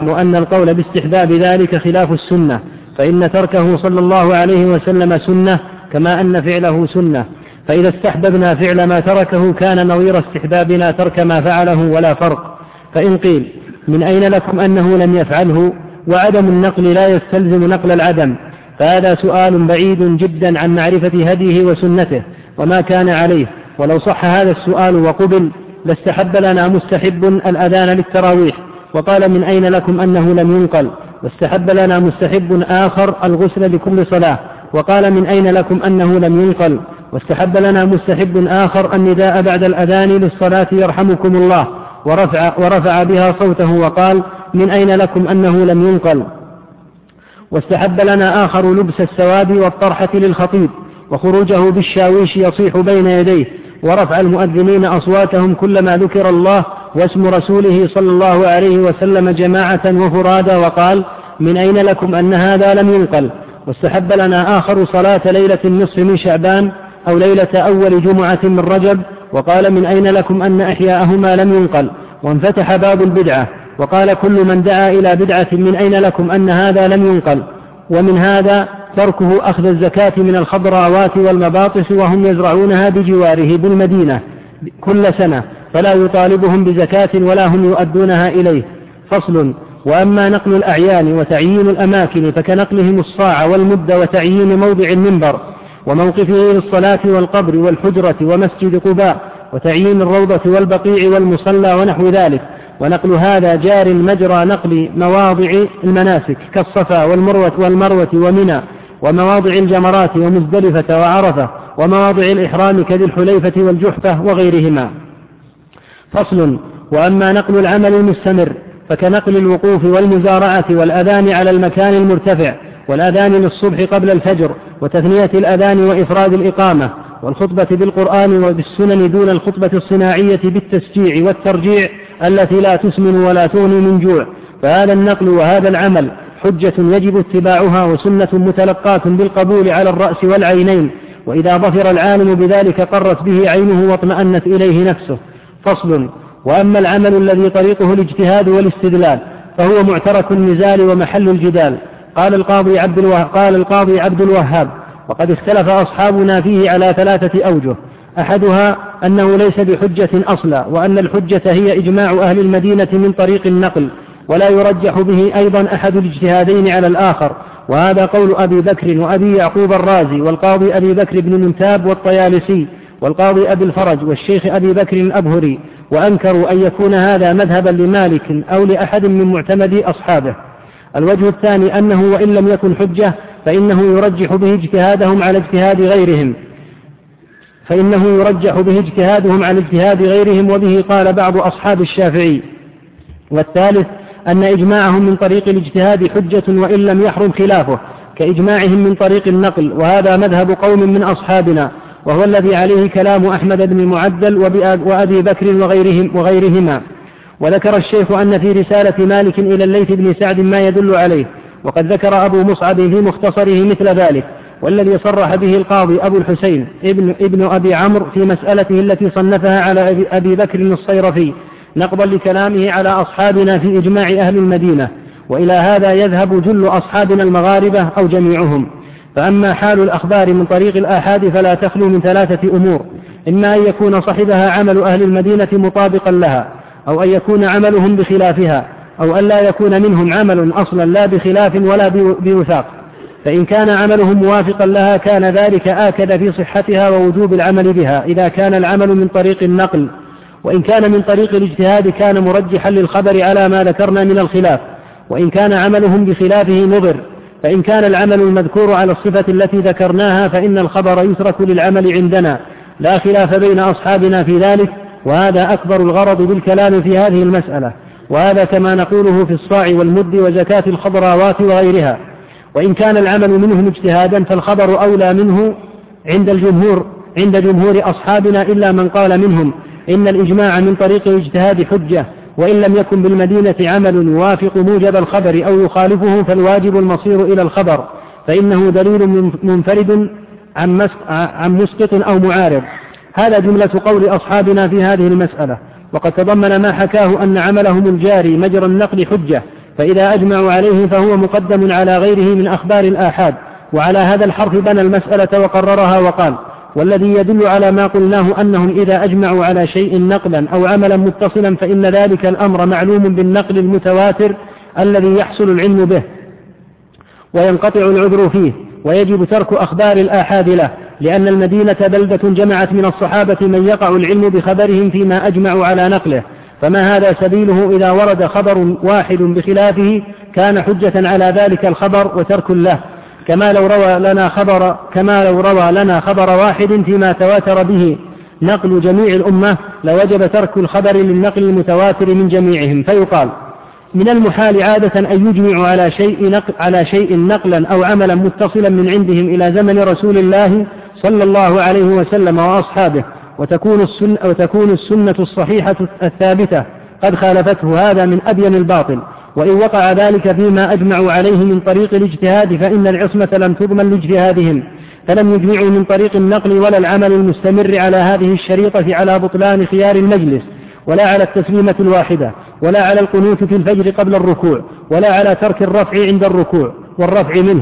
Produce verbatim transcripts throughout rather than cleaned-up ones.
نعلم أن القول باستحباب ذلك خلاف السنة، فإن تركه صلى الله عليه وسلم سنة كما أن فعله سنة، فإذا استحببنا فعل ما تركه كان نظير استحبابنا ترك ما فعله ولا فرق. فإن قيل من أين لكم أنه لم يفعله وعدم النقل لا يستلزم نقل العدم، فهذا سؤال بعيد جدا عن معرفة هديه وسنته وما كان عليه. ولو صح هذا السؤال وقبل لاستحب لنا مستحب الأذان للتراويح وقال من أين لكم أنه لم ينقل، واستحب لنا مستحب آخر الغسل لكل صلاة وقال من أين لكم أنه لم ينقل، واستحب لنا مستحب آخر النداء بعد الأذان للصلاة يرحمكم الله ورفع, ورفع بها صوته وقال من أين لكم أنه لم ينقل، واستحب لنا آخر لبس السواد والطرحة للخطيب وخروجه بالشاويش يصيح بين يديه ورفع المؤذنين أصواتهم كلما ذكر الله واسم رسوله صلى الله عليه وسلم جماعة وفرادا وقال من أين لكم أن هذا لم ينقل، واستحب لنا آخر صلاة ليلة النصف من شعبان أو ليلة أول جمعة من رجب وقال من أين لكم أن إحياءهما لم ينقل، وانفتح باب البدعة وقال كل من دعا إلى بدعة من أين لكم أن هذا لم ينقل. ومن هذا تركه أخذ الزكاة من الخضراوات والمباطس وهم يزرعونها بجواره بالمدينة كل سنة فلا يطالبهم بزكاة ولا هم يؤدونها إليه. فصل. وأما نقل الأعيان وتعيين الأماكن فكنقلهم الصاع والمد وتعيين موضع المنبر وموقفه للصلاة والقبر والحجرة ومسجد قباء وتعيين الروضة والبقيع والمصلى ونحو ذلك، ونقل هذا جار مجرى نقل مواضع المناسك كالصفا والمروة والمروة ومنى ومواضع الجمرات ومزدلفة وعرفة ومواضع الإحرام كذي الحليفة والجحفة وغيرهما. فصل. وأما نقل العمل المستمر فكنقل الوقوف والمزارعة والأذان على المكان المرتفع والأذان للصبح قبل الفجر وتثنية الأذان وإفراد الإقامة والخطبة بالقرآن وبالسنن دون الخطبة الصناعية بالتسجيع والترجيع التي لا تسمن ولا تغني من جوع، فهذا النقل وهذا العمل حجة يجب اتباعها وسنة متلقاة بالقبول على الرأس والعينين، وإذا ظفر العالم بذلك قرت به عينه واطمأنت إليه نفسه. فصل. وأما العمل الذي طريقه الاجتهاد والاستدلال فهو معترك النزال ومحل الجدال. قال القاضي عبد الوهاب, قال القاضي عبد الوهاب وقد اختلف أصحابنا فيه على ثلاثة أوجه، أحدها أنه ليس بحجة أصلا، وأن الحجة هي إجماع أهل المدينة من طريق النقل ولا يرجح به أيضا أحد الاجتهادين على الآخر، وهذا قول أبي بكر وأبي يعقوب الرازي والقاضي أبي بكر بن منتاب والطيالسي والقاضي أبي الفرج والشيخ أبي بكر الأبهري، وأنكروا أن يكون هذا مذهبا لمالك أو لأحد من معتمد أصحابه. الوجه الثاني أنه وإن لم يكن حجة فإنه يرجح به اجتهادهم على اجتهاد غيرهم فإنه يرجح به اجتهادهم على اجتهاد غيرهم وبه قال بعض أصحاب الشافعي. والثالث أن إجماعهم من طريق الاجتهاد حجة وإن لم يحرم خلافه كإجماعهم من طريق النقل، وهذا مذهب قوم من أصحابنا وهو الذي عليه كلام أحمد بن معدل وأبي بكر وغيرهم وغيرهما. وذكر الشيخ أن في رسالة مالك إلى الليث بن سعد ما يدل عليه، وقد ذكر أبو مصعب في مختصره مثل ذلك، والذي صرح به القاضي أبو الحسين ابن, ابن أبي عمرو في مسألته التي صنفها على أبي, أبي بكر الصيرفي نقضا لكلامه على أصحابنا في إجماع أهل المدينة، وإلى هذا يذهب جل أصحابنا المغاربة أو جميعهم. فأما حال الأخبار من طريق الآحاد فلا تخلو من ثلاثة أمور: إما أن يكون صحبها عمل أهل المدينة مطابقا لها، أو أن يكون عملهم بخلافها، أو أن لا يكون منهم عمل أصلا لا بخلاف ولا بوثاق. فإن كان عملهم موافقا لها كان ذلك آكد في صحتها ووجوب العمل بها إذا كان العمل من طريق النقل، وإن كان من طريق الاجتهاد كان مرجحا للخبر على ما ذكرنا من الخلاف، وإن كان عملهم بخلافه مضر. فإن كان العمل المذكور على الصفة التي ذكرناها فإن الخبر يترك للعمل عندنا، لا خلاف بين أصحابنا في ذلك، وهذا أكبر الغرض بالكلام في هذه المسألة، وهذا كما نقوله في الصاع والمد وزكاة الخضراوات وغيرها. وإن كان العمل منهم اجتهادا فالخبر أولى منه عند الجمهور عند جمهور أصحابنا، إلا من قال منهم إن الإجماع من طريق الاجتهاد حجة، وإن لم يكن بالمدينة عمل يوافق موجب الخبر أو يخالفه فالواجب المصير إلى الخبر، فإنه دليل منفرد عن مسقط أو معارض. هذا جملة قول أصحابنا في هذه المسألة. وقد تضمن ما حكاه أن عملهم الجاري مجرى النقل حجة، فإذا أجمعوا عليه فهو مقدم على غيره من أخبار الآحاد. وعلى هذا الحرف بنى المسألة وقررها وقال: والذي يدل على ما قلناه أنهم إذا أجمعوا على شيء نقلا أو عملا متصلا فإن ذلك الأمر معلوم بالنقل المتواتر الذي يحصل العلم به وينقطع العذر فيه، ويجب ترك أخبار الآحاد له، لأن المدينة بلدة جمعت من الصحابة من يقع العلم بخبرهم فيما أجمعوا على نقله، فما هذا سبيله إذا ورد خبر واحد بخلافه كان حجة على ذلك الخبر وترك له، كما لو روى لنا خبر كما لو روى لنا خبر واحد فيما تواتر به نقل جميع الأمة لوجب ترك الخبر للنقل المتواتر من جميعهم. فيقال: من المحال عادة أن يجمعوا على شيء نقل على شيء نقلا أو عملا متصلا من عندهم إلى زمن رسول الله صلى الله عليه وسلم وأصحابه، وتكون السنة, وتكون السنة الصحيحة الثابتة قد خالفته، هذا من أبين الباطل. وإن وقع ذلك فيما أجمعوا عليه من طريق الاجتهاد فإن العصمة لم تضمن لاجتهادهم، فلم يجمعوا من طريق النقل ولا العمل المستمر على هذه الشريطة على بطلان خيار المجلس، ولا على التسليمة الواحدة، ولا على القنوت في الفجر قبل الركوع، ولا على ترك الرفع عند الركوع والرفع منه،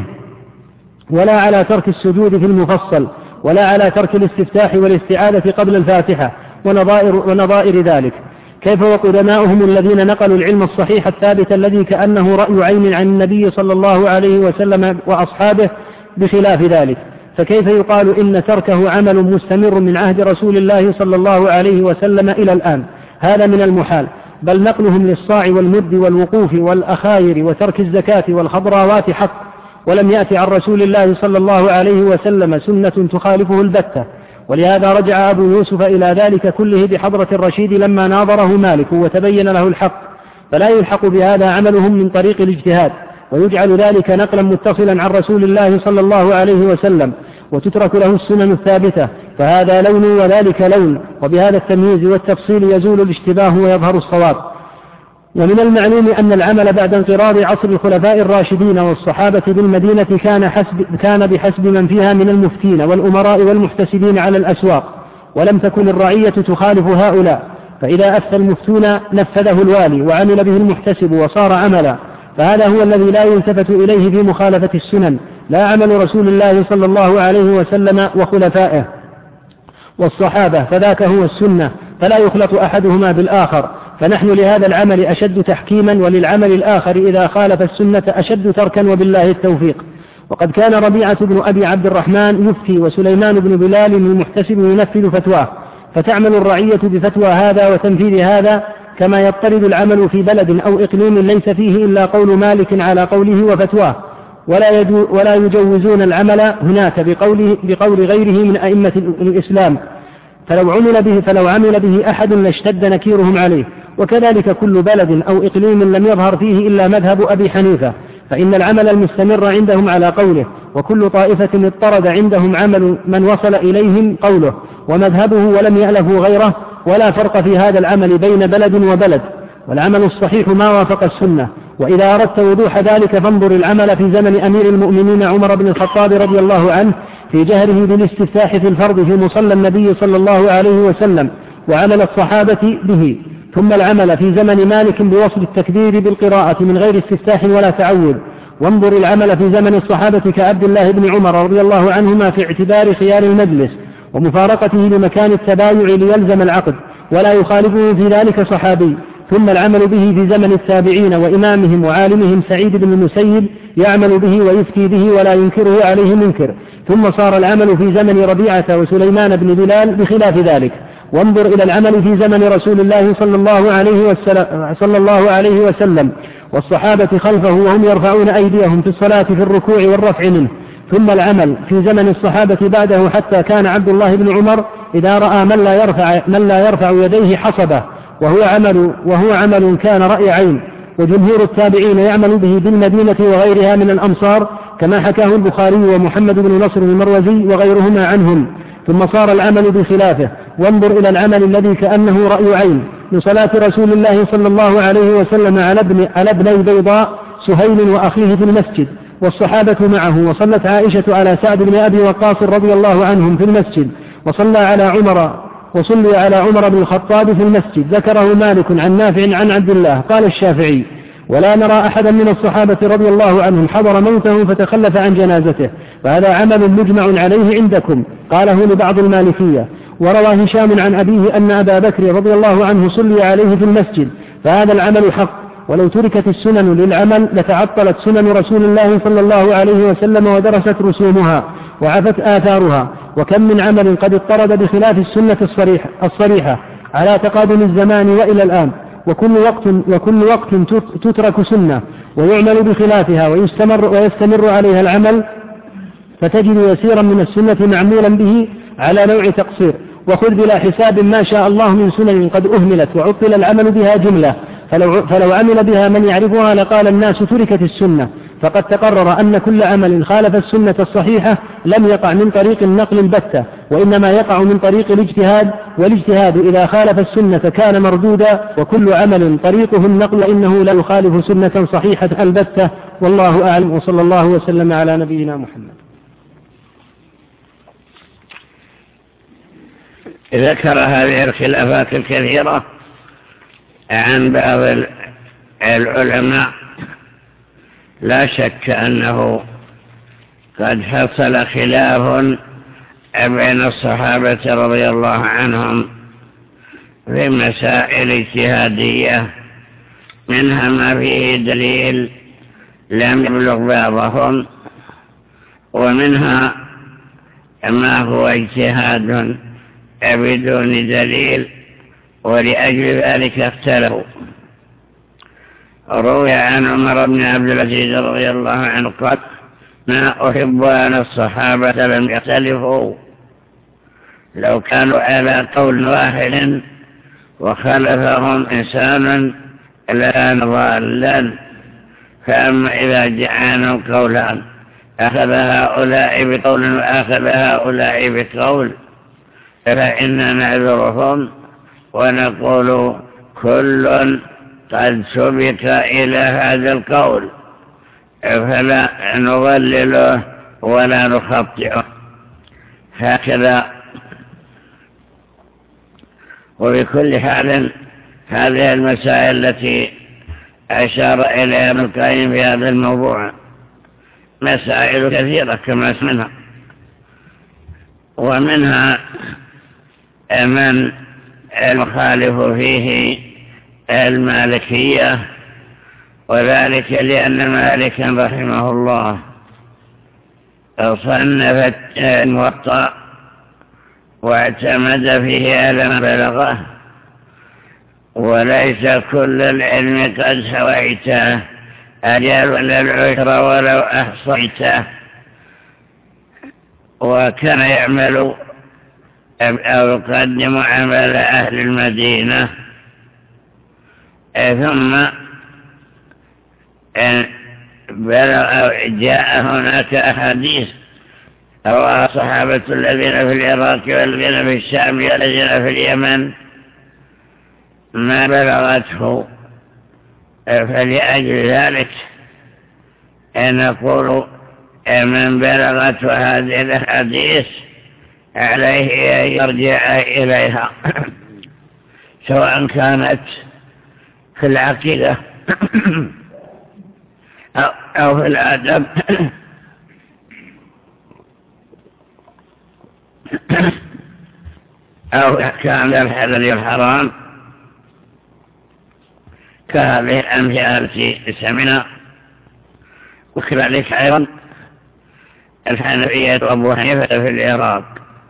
ولا على ترك السجود في المفصل، ولا على ترك الاستفتاح والاستعاذة قبل الفاتحة ونظائر, ونظائر ذلك. كيف وقدماؤهم الذين نقلوا العلم الصحيح الثابت الذي كأنه رأي عين عن النبي صلى الله عليه وسلم وأصحابه بخلاف ذلك؟ فكيف يقال إن تركه عمل مستمر من عهد رسول الله صلى الله عليه وسلم إلى الآن؟ هذا من المحال، بل نقلهم للصاع والمد والوقوف والأخاير وترك الزكاة والخضراوات حق، ولم يأتي عن رسول الله صلى الله عليه وسلم سنة تخالفه البتة. ولهذا رجع أبو يوسف إلى ذلك كله بحضرة الرشيد لما ناظره مالك وتبين له الحق، فلا يلحق بهذا عملهم من طريق الاجتهاد، ويجعل ذلك نقلا متصلا عن رسول الله صلى الله عليه وسلم، وتترك له السنن الثابتة، فهذا لون وذلك لون، وبهذا التمييز والتفصيل يزول الاشتباه ويظهر الصواب. ومن المعلوم أن العمل بعد انقراض عصر الخلفاء الراشدين والصحابة بالمدينة كان, حسب كان بحسب من فيها من المفتين والأمراء والمحتسبين على الأسواق، ولم تكن الرعية تخالف هؤلاء، فإذا أفتى المفتون نفذه الوالي وعمل به المحتسب وصار عملا، فهذا هو الذي لا يلتفت إليه في مخالفة السنن، لا عمل رسول الله صلى الله عليه وسلم وخلفائه والصحابة، فذاك هو السنة، فلا يخلط أحدهما بالآخر. فنحن لهذا العمل أشد تحكيما، وللعمل الآخر إذا خالف السنة أشد تركا، وبالله التوفيق. وقد كان ربيعة بن أبي عبد الرحمن يفتي، وسليمان بن بلال المحتسب ينفذ فتواه، فتعمل الرعية بفتوى هذا وتنفيذ هذا، كما يضطرد العمل في بلد أو إقليم ليس فيه إلا قول مالك على قوله وفتواه، ولا, ولا يجوزون العمل هناك بقوله بقول غيره من أئمة الإسلام، فلو عمل به, فلو عمل به أحد لاشتد نكيرهم عليه. وكذلك كل بلد أو إقليم لم يظهر فيه إلا مذهب أبي حنيفة، فإن العمل المستمر عندهم على قوله، وكل طائفة اضطرد عندهم عمل من وصل إليهم قوله ومذهبه ولم يألفوا غيره، ولا فرق في هذا العمل بين بلد وبلد، والعمل الصحيح ما وافق السنة. وإذا أردت وضوح ذلك فانظر العمل في زمن أمير المؤمنين عمر بن الخطاب رضي الله عنه في جهره بالاستفتاح في الفرض في مصلى النبي صلى الله عليه وسلم، وعمل الصحابة به، ثم العمل في زمن مالك بوصل التكبير بالقراءة من غير استفتاح ولا تعوذ. وانظر العمل في زمن الصحابة كعبد الله بن عمر رضي الله عنهما في اعتبار خيار المجلس ومفارقته لمكان التبايع ليلزم العقد، ولا يخالفه في ذلك صحابي. ثم العمل به في زمن التابعين وإمامهم وعالمهم سعيد بن المسيب يعمل به ويفتي به ولا ينكره عليه منكر. ثم صار العمل في زمن ربيعة وسليمان بن بلال بخلاف ذلك. وانظر إلى العمل في زمن رسول الله صلى الله عليه وسلم, صلى الله عليه وسلم والصحابة خلفه وهم يرفعون أيديهم في الصلاة في الركوع والرفع منه. ثم العمل في زمن الصحابة بعده حتى كان عبد الله بن عمر إذا رأى من لا يرفع, من لا يرفع يديه حصبه، وهو عمل, وهو عمل كان رأي عين. وجمهور التابعين يعمل به بالمدينة وغيرها من الأمصار كما حكاه البخاري ومحمد بن نصر المروزي وغيرهما عنهم. ثم صار العمل بخلافه. وانظر إلى العمل الذي كأنه رأي عين لصلاة رسول الله صلى الله عليه وسلم على ابن على ابني بيضاء سهيل وأخيه في المسجد والصحابة معه، وصلت عائشة على سعد بن أبي وقاص رضي الله عنهم في المسجد، وصلى على عمر وصلي على عمر بن الخطاب في المسجد. ذكره مالك عن نافع عن عبد الله. قال الشافعي: ولا نرى أحدا من الصحابة رضي الله عنهم حضر موته فتخلف عن جنازته، فهذا عمل مجمع عليه عندكم، قاله لبعض المالكية. وروى هشام عن أبيه أن أبا بكر رضي الله عنه صلي عليه في المسجد، فهذا العمل حق، ولو تركت السنن للعمل لتعطلت سنن رسول الله صلى الله عليه وسلم ودرست رسومها وعفت آثارها. وكم من عمل قد اضطرد بخلاف السنة الصريحة, الصريحة على تقادم الزمان وإلى الآن، وكل وقت, وكل وقت تترك سنة ويعمل بخلافها ويستمر, ويستمر عليها العمل، فتجد يسيرا من السنة معمولا به على نوع تقصير. وخذ بلا حساب ما شاء الله من سنن قد أهملت وعطل العمل بها جملة، فلو, فلو عمل بها من يعرفها لقال الناس تركت السنة. فقد تقرر أن كل عمل خالف السنة الصحيحة لم يقع من طريق النقل البتة، وإنما يقع من طريق الاجتهاد، والاجتهاد إذا خالف السنة كان مردودا، وكل عمل طريقه النقل إنه لا يخالف سنة صحيحة البتة. والله أعلم، وصلى الله وسلم على نبينا محمد. ذكر هذه الخلافات الكثيرة عن بعض العلماء، لا شك أنه قد حصل خلاف بين الصحابة رضي الله عنهم في مسائل اجتهادية، منها ما فيه دليل لم يبلغ بعضهم، ومنها ما هو اجتهاد بدون دليل، ولأجل ذلك اختلفوا. روي عن عمر بن عبد العزيز رضي الله عنه قال: ما أحب أن الصحابة لم يختلفوا، لو كانوا على قول واحد وخلفهم إنسان لكان ضالا، فأما إذا جعلوا قولان أخذ هؤلاء بقول وأخذ هؤلاء بقول فإننا نعذرهم ونقول كل قد سبق إلى هذا القول، فلا نضلله ولا نخطئه. هكذا. وبكل حال هذه المسائل التي أشار إليها ابن القيم في هذا الموضوع مسائل كثيرة كما اسمها، ومنها من المخالف فيه المالكية، وذلك لأن مالكا رحمه الله صنف الموطأ واعتمد فيه على ما بلغه، وليس كل العلم قد حويته، أجل ولا العشر ولو أحصيته. وكان يعمل أو يقدم عمل أهل المدينة، ثم جاء هناك أحاديث رواه الصحابة الذين في العراق والذين في الشام والذين في اليمن ما بلغته، فلأجل ذلك نقول من بلغته هذه الأحاديث عليه أن يرجع إليها، سواء كانت في العقيدة أو في الأدب أو أحكام الحلال والحرام، كهذه الأمثلة التي سمعنا. وكذلك أيضا الحنفية وأبو حنيفة في العراق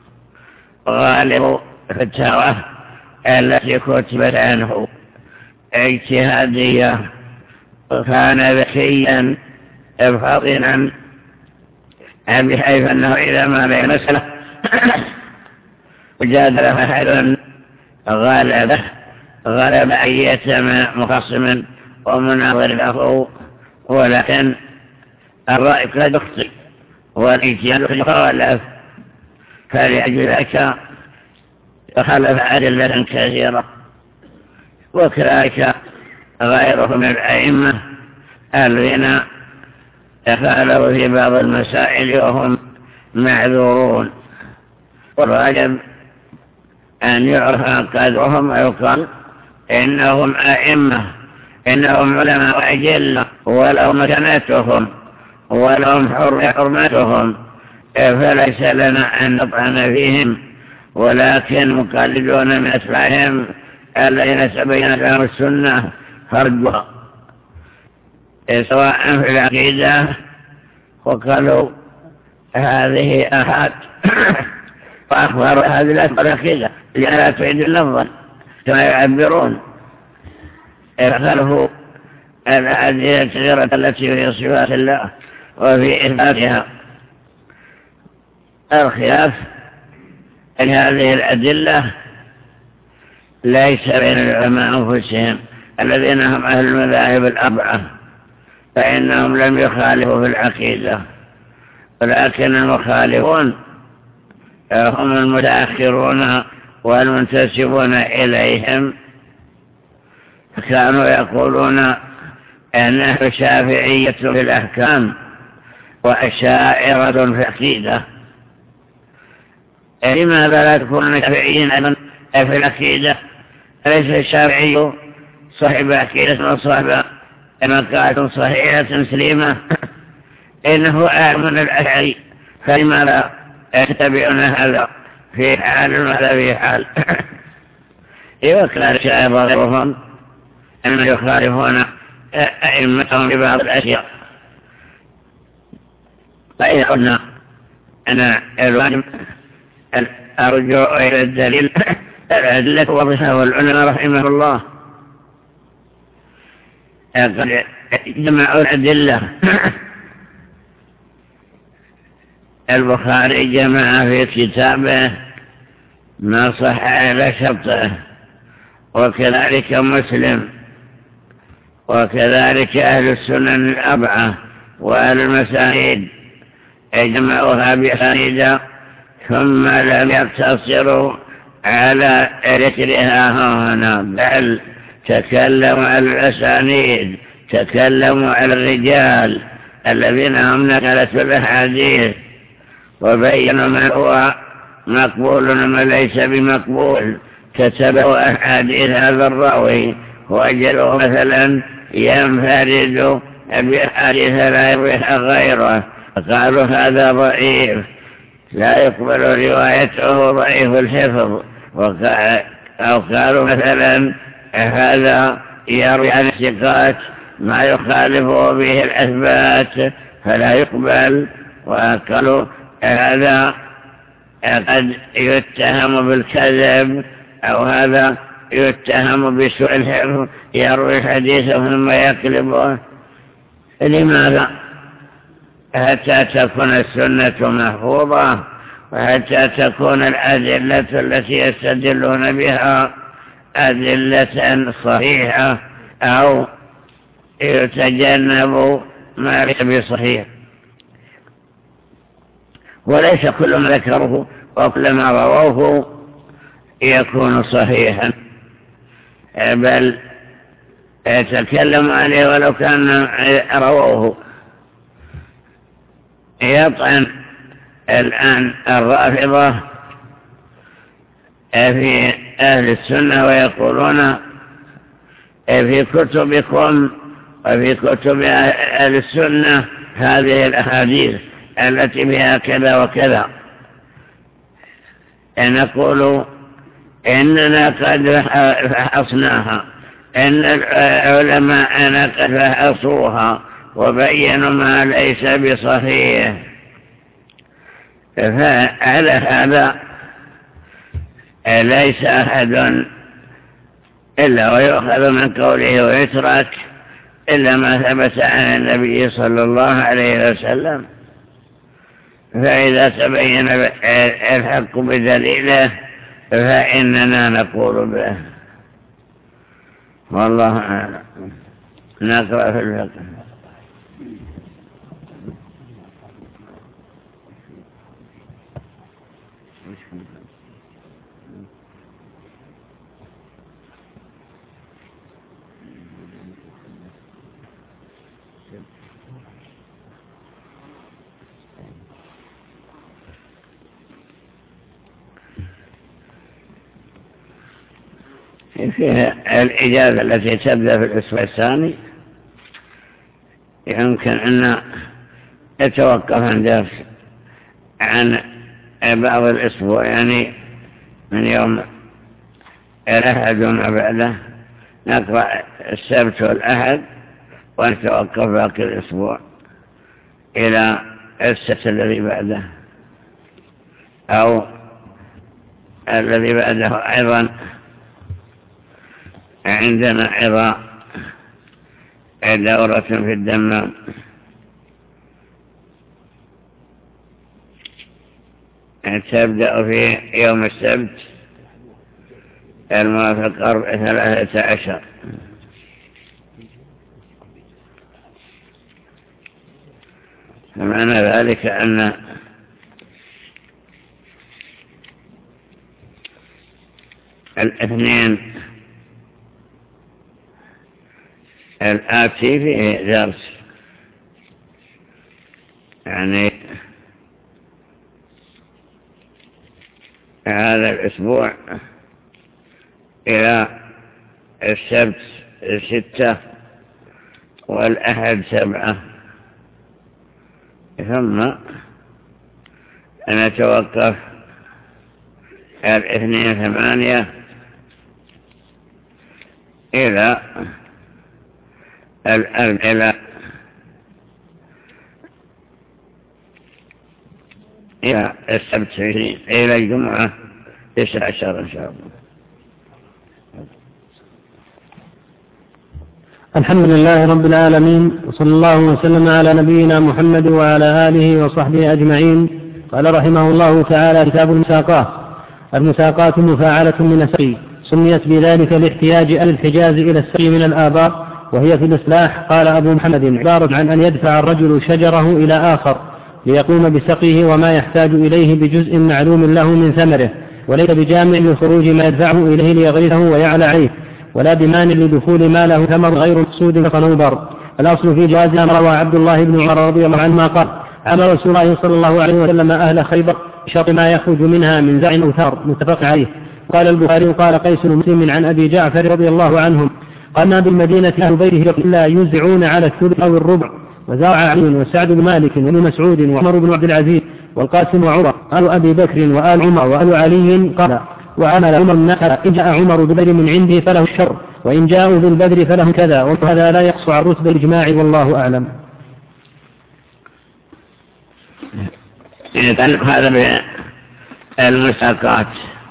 غالب فتاوى التي كتبت عنه اجتهادية، وكان ذكيا فاطنا بحيث أنه إذا ما بين مسألة وجادل أحد غالبه غلب أيتم مخصم ومناظر له، ولكن الرأي قد يخطئ والاجتهاد قد يخالف، فلأجل ذلك خلف أدلة كثيرة. وكذلك غيره من الأئمة الذين خالفوا في بعض المسائل وهم معذورون، والواجب أن يعرف قدرهم ويقال إنهم أئمة إنهم علماء أجل ولو مكانتهم ولهم حرمتهم، فليس لنا أن نطعن فيهم، ولكن مقلدون من أتباعهم الذين تبين لهم السنة فرجها سواء في العقيدة وقالوا هذه أحد وأخبروا هذه الأكبر العقيدة لأنها تعيد اللفظا كما يعبرون، خلفوا الأدلة الكثيرة التي في صفات الله وفي إثباتها. الخلاف هذه الأدلة ليس بين العلماء أنفسهم الذين هم أهل المذاهب الأربعة، فإنهم لم يخالفوا في العقيدة، ولكن المخالفون هم المتأخرون والمنتسبون إليهم، كانوا يقولون أنه شافعية في الأحكام وأشاعرة في العقيدة. لماذا لا تكون شافعيين أيضا في العقيدة؟ أليس الشافعي صاحب عقيدة وصاحب مقالة صحيحة سليمة؟ إنه أعلم من الأشعري، فلماذا يتبعون هذا في حال وهذا في حال؟ وكان الشاعر غيرهم أن يخالفون أئمتهم ببعض الأشياء. فإذا قلنا أنا الواجب الرجوع إلى الدليل الأدلة واضحة، والعلماء رحمه الله قد جمعوا الأدلة. البخاري جمع في كتابه ما صح على شرطه، وكذلك مسلم، وكذلك أهل السنن الأربعة وأهل المسانيد جمعوها بأسانيد، ثم لم يقتصروا على ذكرها هنا، بل تكلموا على الأسانيد، تكلموا على الرجال الذين هم نقلة الأحاديث، وبينوا ما هو مقبول وما ليس بمقبول. كتبوا أحاديث هذا الراوي وجدوا مثلا ينفرد بأحاديث لا يرويها غيره، قالوا هذا ضعيف لا يقبل روايته ضعيف الحفظ، أو قالوا مثلا هذا يروي عن الثقات ما يخالفه به الأثبات فلا يقبل، وقالوا هذا قد يتهم بالكذب، أو هذا يتهم بسوء الحفظ يروي حديثه ثم يكذبه. لماذا؟ حتى تكون السنة محفوظة، وحتى تكون الأدلة التي يستدلون بها أدلة صحيحة، أو يتجنب ما ليس بصحيح. وليس كل ما ذكره وكل ما رووه يكون صحيحا، بل يتكلم عليه ولو كان رووه. يطعن الآن الرافضة في أهل السنة ويقولون في كتبكم وفي كتب أهل السنة هذه الأحاديث التي بها كذا وكذا. نقول إننا قد فحصناها، إن العلماء قد فحصوها وبينوا ما ليس بصحيح، فعلى هذا ليس أحد إلا ويؤخذ من قوله ويترك إلا ما ثبت عن النبي صلى الله عليه وسلم. فإذا تبين الحق بدليله فإننا نقول به، والله أعلم. نقرأ في الفقه. فيها الإجازة التي تبدأ في الأسبوع الثاني يمكن أن يتوقف عن درس عن بعض الأسبوع، يعني من يوم الأحد وما بعده نقرأ السبت والأحد ونتوقف باقي الأسبوع إلى السبت الذي بعده أو الذي بعده. أيضا عندنا أيضا دورة في الدمام تبدأ في يوم السبت الموافق ثلاثة عشر. فمعنى ذلك أن الاثنين الآتي فيه درس، يعني هذا الأسبوع إلى السبت ستة والأحد سبعة، ثم نتوقف الاثنين ثمانية إلى الأرض إلى إلى السبت عشرين إلى الجمعة تسعة عشر إن شاء الله. الحمد لله رب العالمين، وصلى الله وسلم على نبينا محمد وعلى آله وصحبه أجمعين. قال رحمه الله تعالى: كتاب المساقات. المساقات مفاعلة من السقي، سميت بذلك لاحتياج أهل الحجاز إلى السقي من الآبار، وهي في الإصلاح قال أبو محمد عبارة عن أن يدفع الرجل شجره إلى آخر ليقوم بسقيه وما يحتاج إليه بجزء معلوم له من ثمره، وليس بجامع لخروج ما يدفعه إليه ليغرسه ويعلى عليه، ولا بمانع لدخول ما له ثمر غير مقصود كصنوبر. الأصل في جواز ما روى عبد الله بن عمر رضي الله عنهما قال: أمر رسول الله صلى الله عليه وسلم أهل خيبر بشرط ما يخرج منها من زرع أو ثمر، متفق عليه. قال البخاري قال قيس مسلم عن أبي جعفر رضي الله عنهم قال: ما بالمدينة أهل بيته إلا يوزعون على الثلث أو الربع. وزرع علي وسعد بن مالك وابن مسعود وعمر بن عبد العزيز والقاسم وعمر آل أبي بكر وآل عمر وآل علي. قال: وعمل عمر الناس: إن جاء عمر ببدر من عنده فله الشر، وإن جاءوا بالبدر فله كذا. وهذا لا يقص عن رتب الإجماع، والله أعلم. يتعلق هذا بالمساقات.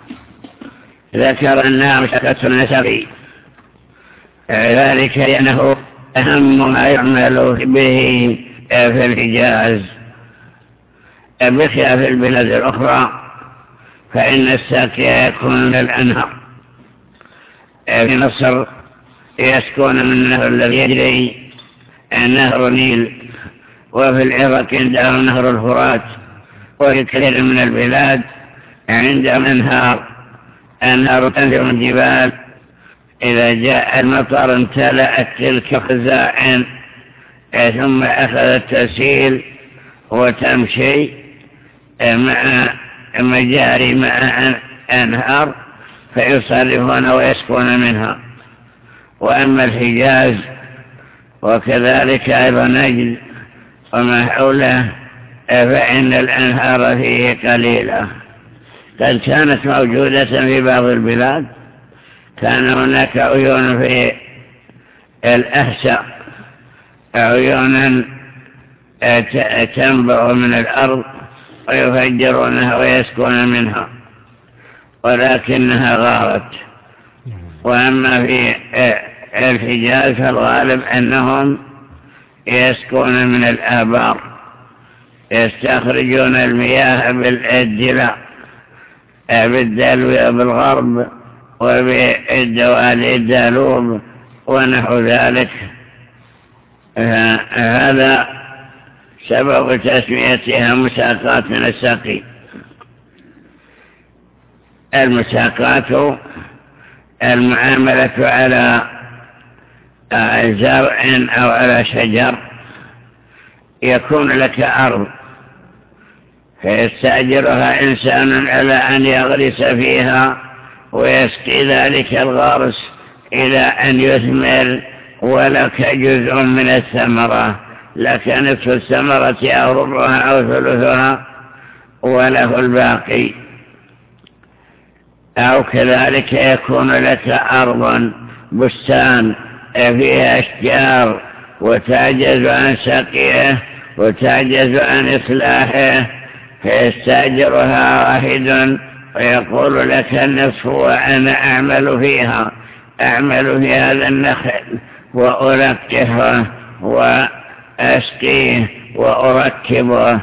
ذكر أنها مساقات النسبي، ذلك لأنه أهم ما يعمل به في الحجاز بخلاف البلاد الأخرى، فإن الساقي يكون للأنهار. في مصر يسكن من النهر الذي يجري نهر النيل، وفي العراق عندهم نهر الفرات، وفي كثير من البلاد عندهم أنهار أنهار تنزل من الجبال. إذا جاء المطر امتلأت تلك خزائن ثم أخذت تسيل وتمشي مع مجاري مع أنهار فيصرفون ويسكون منها. وأما الحجاز وكذلك أيضا نجد وما حوله فإن الأنهار فيه قليلة. قد كانت موجودة في بعض البلاد، كان هناك عيون في الأهساء، عيونا تنبع من الأرض ويفجرونها ويسكون منها، ولكنها غارت. وأما في الحجاز فالغالب أنهم يسكون من الآبار، يستخرجون المياه بالدلاء بالدلو بالغرب وبالدوالي الدالوب ونحو ذلك. هذا سبب تسميتها مساقات من السقي. المساقات المعاملة على زرع أو على شجر، يكون لك أرض فيستأجرها إنسان على أن يغرس فيها ويسقي ذلك الغرس إلى أن يثمر ولك جزء من الثمرة، لك نصف الثمرة أو ربعها أو ثلثها وله الباقي. أو كذلك يكون لك أرض بستان فيها أشجار وتعجز عن سقيه وتعجز عن إصلاحه، فيستأجرها واحد ويقول لك النصف وأنا أعمل فيها أعمل في هذا النخل وألقحه وأسقيه وأركبه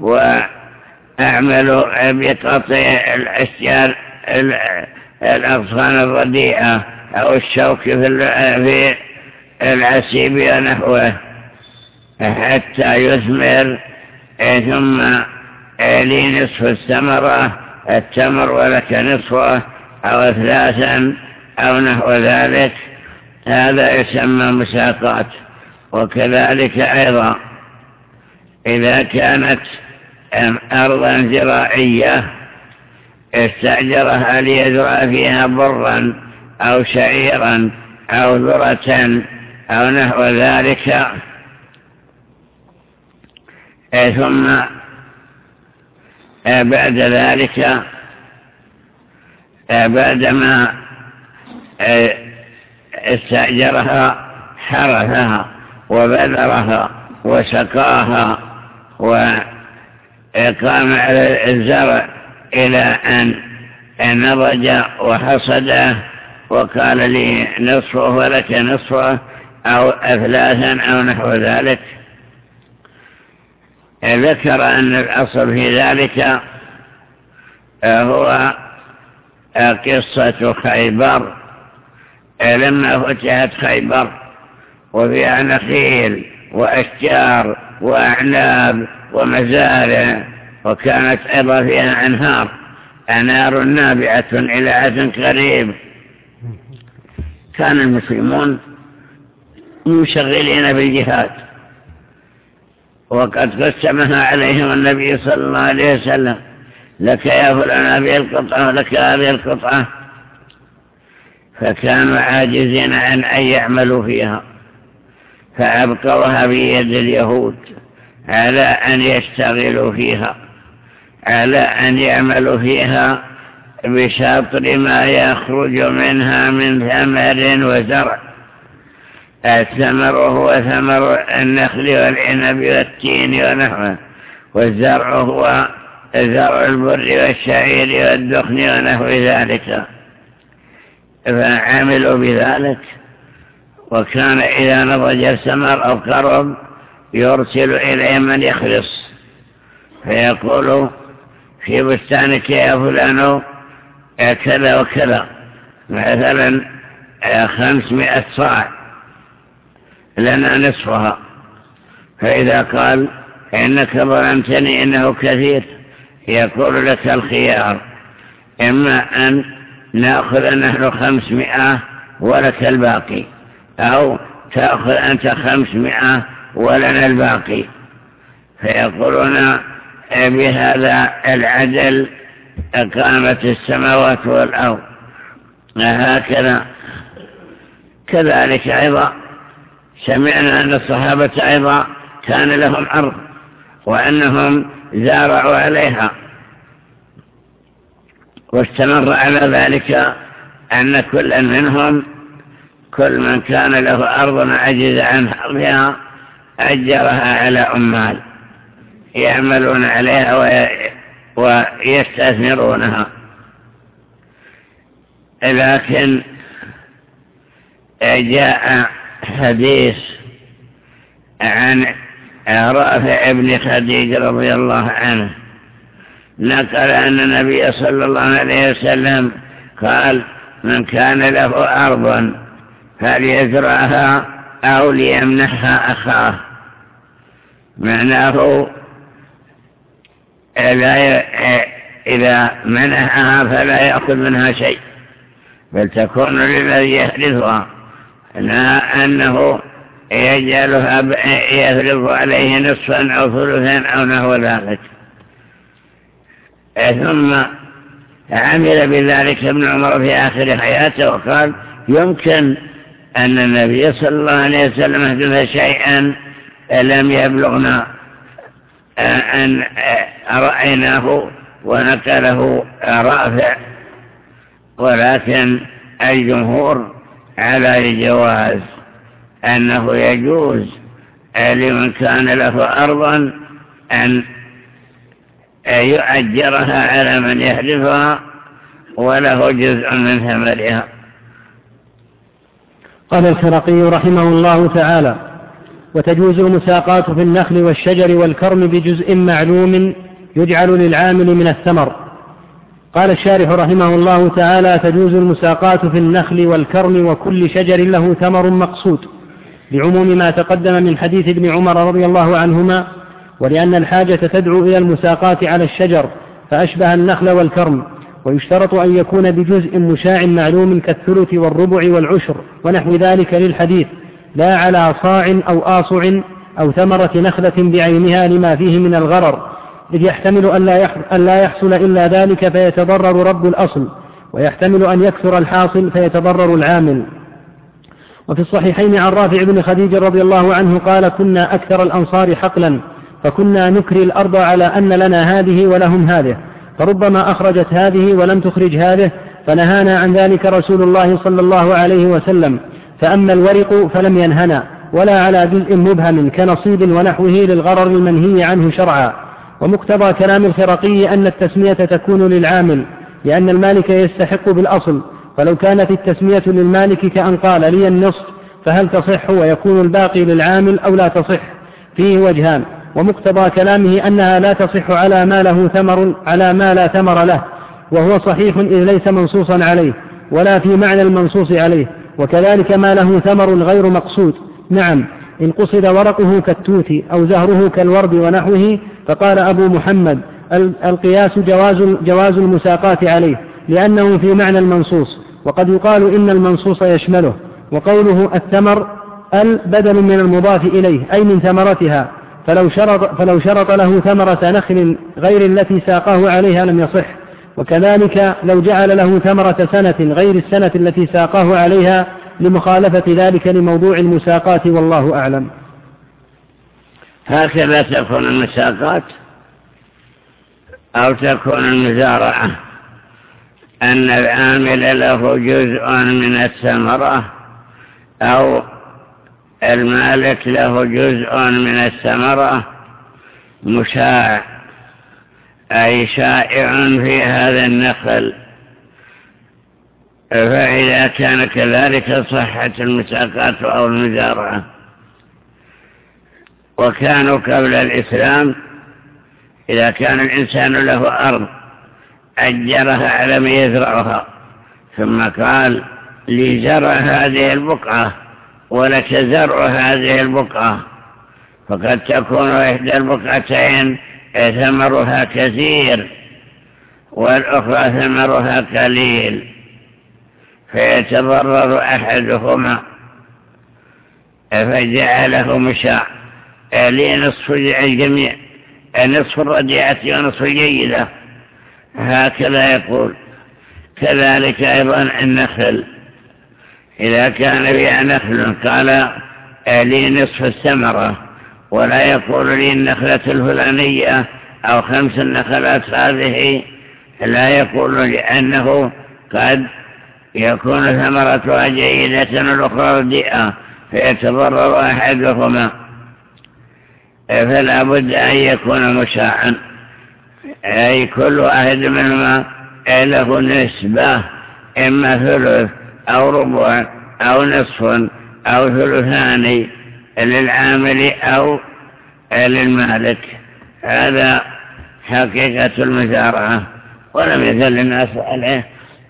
وأعمل بقطع الأشجار الأغصان الرديئة أو الشوك في العسيب ونحوه حتى يثمر، ثم لي نصف الثمرة التمر ولك نصفه أو ثلاثا أو نحو ذلك. هذا يسمى مساقات. وكذلك أيضا إذا كانت أرضا زراعية استأجرها ليزرع فيها برا أو شعيرا أو ذرة أو نحو ذلك، ثم بعد ذلك بعدما استأجرها حرثها وبذرها وسقاها وقام على الزرع إلى أن نضج وحصده وقال لي نصفه ولك نصفه أو أثلاثا أو نحو ذلك. ذكر أن الأصل في ذلك هو قصة خيبر لما فتحت خيبر وفيها نخيل وأشجار وأعناب ومزارع، وكانت أيضا فيها أنهار أنهار نابعة إلى عدن قريب. كان المسلمون مشغلين بالجهاد، وقد قسمها عليهم النبي صلى الله عليه وسلم: لك يا فلان هذه القطعة ولك هذه القطعة، فكانوا عاجزين عن أن يعملوا فيها، فأبقوها بيد اليهود على أن يشتغلوا فيها، على أن يعملوا فيها بشطر ما يخرج منها من ثمر وزرع. الثمر هو ثمر النخل والعنب والتين ونحوه، والزرع هو زرع البر والشعير والدخن ونحو ذلك، فعملوا بذلك. وكان إذا نضج الثمر أو قرب يرسل إليه من يخلص فيقول: في بستانك يا فلان كذا وكذا، مثلا خمسمائة صاع لنا نصفها. فإذا قال: إنك ظلمتني إنه كثير، يقول لك الخيار: إما أن نأخذ نحن خمسمائة ولك الباقي، أو تأخذ أنت خمسمائة ولنا الباقي. فيقولون بهذا العدل قامت السماوات والأرض. هكذا. كذلك أيضا سمعنا أن الصحابة أيضا كان لهم أرض وأنهم زارعوا عليها، واستمر على ذلك أن كل منهم كل من كان له أرض عجز عن حرثها أجرها على عمال يعملون عليها ويستثمرونها. لكن جاء حديث عن رافع بن خديج رضي الله عنه نقل أن النبي صلى الله عليه وسلم قال: من كان له أرض فليزرعها أو ليمنحها أخاه. معناه إذا منحها فلا يأخذ منها شيء، بل تكون للذي يحرثها، أنه يجعلها يفرض عليه نصفا أو ثلثا أو نحو ذلك. ثم عمل بذلك ابن عمر في آخر حياته وقال يمكن أن النبي صلى الله عليه وسلم أحدث شيئا لم يبلغنا أن رأيناه ونقله رافع، ولكن الجمهور على الجواز، أنه يجوز لمن كان له أرضا أن يؤجرها على من يحرثها وله جزء من ثمرها. قال الخرقي رحمه الله تعالى: وتجوز المساقات في النخل والشجر والكرم بجزء معلوم يجعل للعامل من الثمر. قال الشارح رحمه الله تعالى: تجوز المساقات في النخل والكرم وكل شجر له ثمر مقصود، لعموم ما تقدم من حديث ابن عمر رضي الله عنهما، ولأن الحاجة تدعو إلى المساقات على الشجر فأشبه النخل والكرم. ويشترط أن يكون بجزء مشاع معلوم كالثلث والربع والعشر ونحو ذلك للحديث، لا على صاع أو آصع أو ثمرة نخلة بعينها لما فيه من الغرر، إذ يحتمل أن لا يحصل إلا ذلك فيتضرر رب الأصل، ويحتمل أن يكثر الحاصل فيتضرر العامل. وفي الصحيحين عن رافع بن خديج رضي الله عنه قال: كنا أكثر الأنصار حقلا، فكنا نكري الأرض على أن لنا هذه ولهم هذه، فربما أخرجت هذه ولم تخرج هذه، فنهانا عن ذلك رسول الله صلى الله عليه وسلم. فأما الورق فلم ينهنا، ولا على جزء مبهم كنصيب ونحوه للغرر المنهي عنه شرعا. ومقتضى كلام الخرقي أن التسمية تكون للعامل، لأن المالك يستحق بالأصل، فلو كانت التسمية للمالك كأن قال لي النصف، فهل تصح ويكون الباقي للعامل أو لا تصح؟ فيه وجهان. ومقتضى كلامه أنها لا تصح على ما له ثمر على ما لا ثمر له، وهو صحيح إذ ليس منصوصا عليه ولا في معنى المنصوص عليه، وكذلك ما له ثمر غير مقصود. نعم، إن قصد ورقه كالتوت أو زهره كالورد ونحوه، فقال أبو محمد: القياس جواز, جواز المساقات عليه، لأنه في معنى المنصوص، وقد يقال إن المنصوص يشمله. وقوله الثمر البدل من المضاف إليه أي من ثمرتها، فلو شرط, فلو شرط له ثمرة نخل غير التي ساقاه عليها لم يصح. وكذلك لو جعل له ثمرة سنة غير السنة التي ساقاه عليها لمخالفة ذلك لموضوع المساقات، والله أعلم. هكذا تكون المساقات أو تكون المزارعة، أن العامل له جزء من الثمرة أو المالك له جزء من الثمرة مشاع، أي شائع في هذا النخل، فإذا كان كذلك صحت المساقات أو المزارعة. وكانوا قبل الإسلام إذا كان الإنسان له أرض أجرها على من يزرعها، ثم قال لي زرع هذه البقعة ولك زرع هذه البقعة، فقد تكون إحدى البقعتين ثمرها كثير والأخرى ثمرها قليل، فيتضرر أحدهما، فجعله مشاع لنصف الجميع، نصف الرديعة ونصف الجيدة، هكذا يقول. كذلك أيضا النخل، إذا كان فيها نخل قال لي نصف الثمرة، ولا يقول لي النخلة الفلانية أو خمس النخلات هذه، لا يقول، لأنه قد يكون ثمرتها جيدة والأخرى رديئة فيتضرر أحدهما، فلا بد أن يكون مشاعا، أي كل واحد منهما له نسبة، إما ثلث أو ربع أو نصف أو ثلثان للعامل أو للمالك. هذا حقيقة المزارعة، ولم يزل الناس عليه.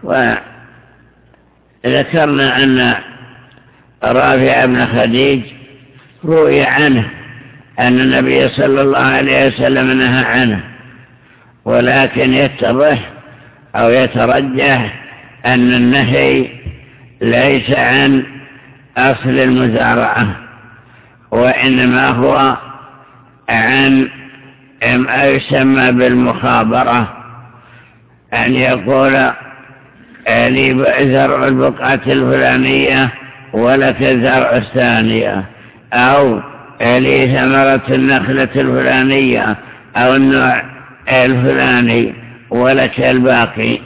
وذكرنا أن رافع بن خديج روي عنه أن النبي صلى الله عليه وسلم نهى عنه، ولكن يتضح أو يترجح أن النهي ليس عن أصل المزارعة، وإنما هو عن ما يسمى بالمخابرة، أن يقول لي زرع البقعة الفلانية ولك زرع الثانية، أو لي ثمرة النخلة الفلانية أو النوع الفلاني ولك الباقي،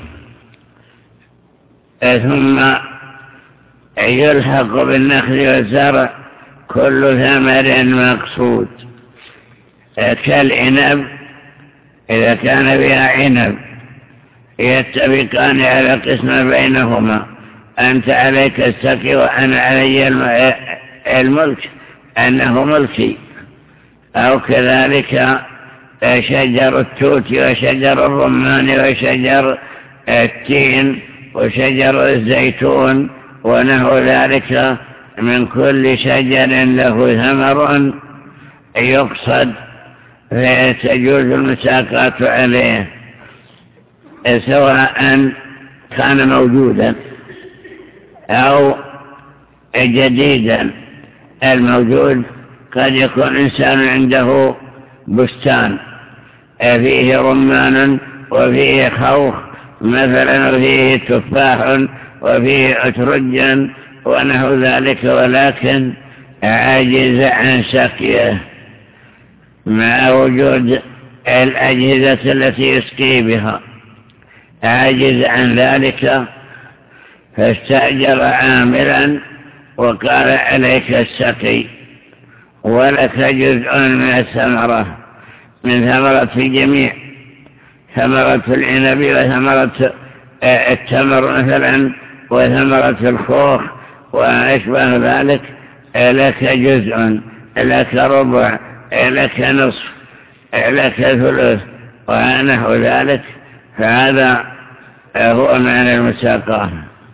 ثم يلحق بالنخل والزرع كل ثمر مقصود، كالعنب إذا كان بها عنب يتفقان على قسم بينهما، أنت عليك السقي وأنا علي الملك، أنه ملكي. أو كذلك شجر التوت وشجر الرمان وشجر التين وشجر الزيتون ونحو ذلك، من كل شجر له ثمر يقصد فتجوز المساقات عليه، سواء كان موجودا أو جديدا. الموجود قد يكون إنسان عنده بستان فيه رمان وفيه خوخ مثلا، وفيه تفاح وفيه أترجا ونحو ذلك، ولكن عاجز عن سقيه مع وجود الأجهزة التي يسقي بها، عاجز عن ذلك فاستأجر عاملا وقال عليك السقي ولك جزء من الثمرة، من ثمرة الجميع، ثمرة العنب وثمرة التمر مثلا وثمرة الخوخ وأشبه ذلك، لك جزء، لك ربع، لك نصف، لك ثلث ونحو ذلك. فهذا هو معنى المساقات.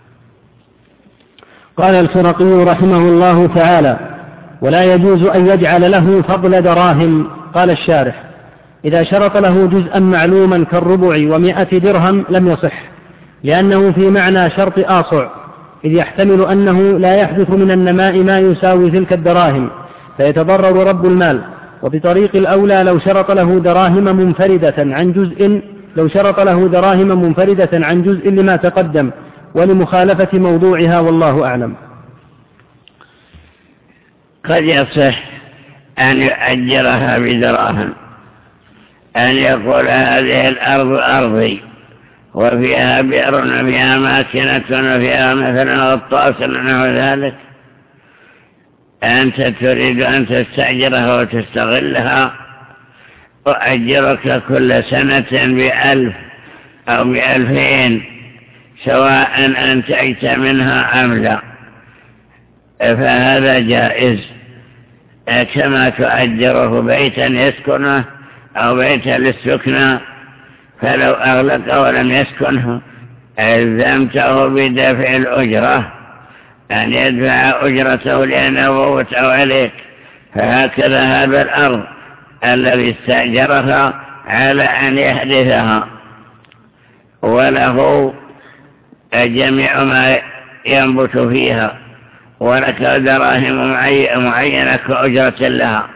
قال الفرقي رحمه الله تعالى: ولا يجوز أن يجعل له فضل دراهم. قال الشارح: إذا شرط له جزءا معلوما كالربع ومائة درهم لم يصح، لأنه في معنى شرط آصع، إذ يحتمل أنه لا يحدث من النماء ما يساوي تلك الدراهم فيتضرر رب المال. وبطريق الأولى لو شرط له دراهم منفردة عن جزء لو شرط له دراهم منفردة عن جزء لما تقدم ولمخالفة موضوعها، والله أعلم. قد يصح أن يؤجرها بدراهم، أن يقول هذه الأرض أرضي وفيها بئر وفيها ماكنة وفيها مثلا غطاس ونحو ذلك، أنت تريد أن تستأجرها وتستغلها، وأجرك كل سنة بألف أو بألفين سواء أنتجت منها أم لا، فهذا جائز، كما تؤجره بيتا يسكنه أو بيتا للسكنى، فلو أغلق ولم يسكنه ألزمته بدفع الأجرة، أن يدفع أجرته لأنه فوته عليك. فهكذا هذا الأرض الذي استأجرها على أن يحدثها وله جميع ما ينبت فيها ولك دراهم معينة كأجرة لها.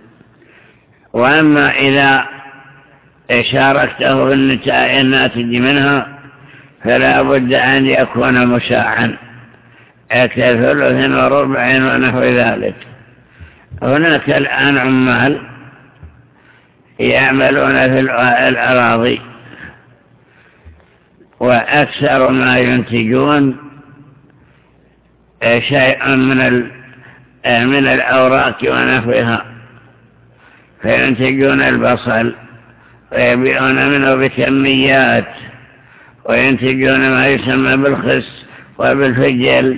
وأما إذا شاركته في الناتج منها فلا بد أن يكون مشاعا كثلث وربع ونحو ذلك. هناك الآن عمال يعملون في الأراضي وأكثر ما ينتجون شيء من من الأوراق ونحوها، فينتجون البصل ويبيعون منه بكميات، وينتجون ما يسمى بالخس وبالفجل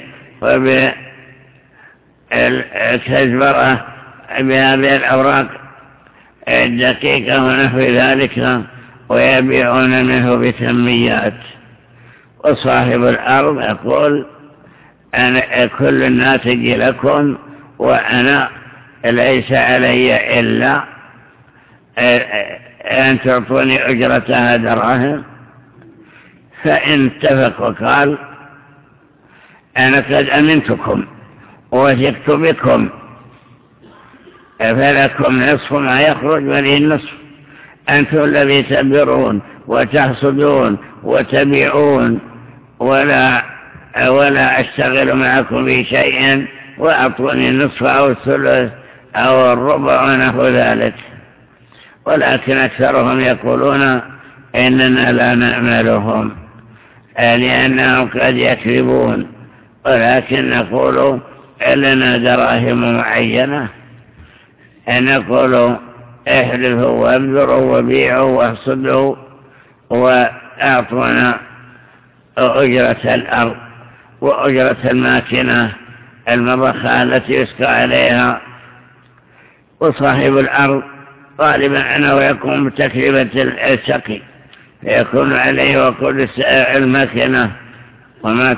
وبالكزبرة بهذه الأوراق الدقيقة ونحو ذلك، ويبيعون منه بكميات. وصاحب الأرض يقول: أنا كل الناتج لكم وأنا ليس علي إلا أن تعطوني أجرتها دراهم. فإن اتفق وقال: أنا قد أمنتكم ووثقت بكم، فلكم نصف ما يخرج ولي النصف، أنتم الذي تبرون وتحصدون وتبيعون ولا ولا أشتغل معكم في شيء وأعطوني النصف أو الثلث أو الربع ونحو ذلك. ولكن أكثرهم يقولون إننا لا نعملهم لأنهم قد يكذبون، ولكن نقول لنا دراهم معينة، نقول احلفوا وابذروا وبيعوا واحصدوا وأعطونا أجرة الأرض وأجرة الماكنة المضخة التي يسقى عليها. وصاحب الأرض غالبا أنه يقوم بتكلفة السقي فيكون عليه وكل الماكنة وما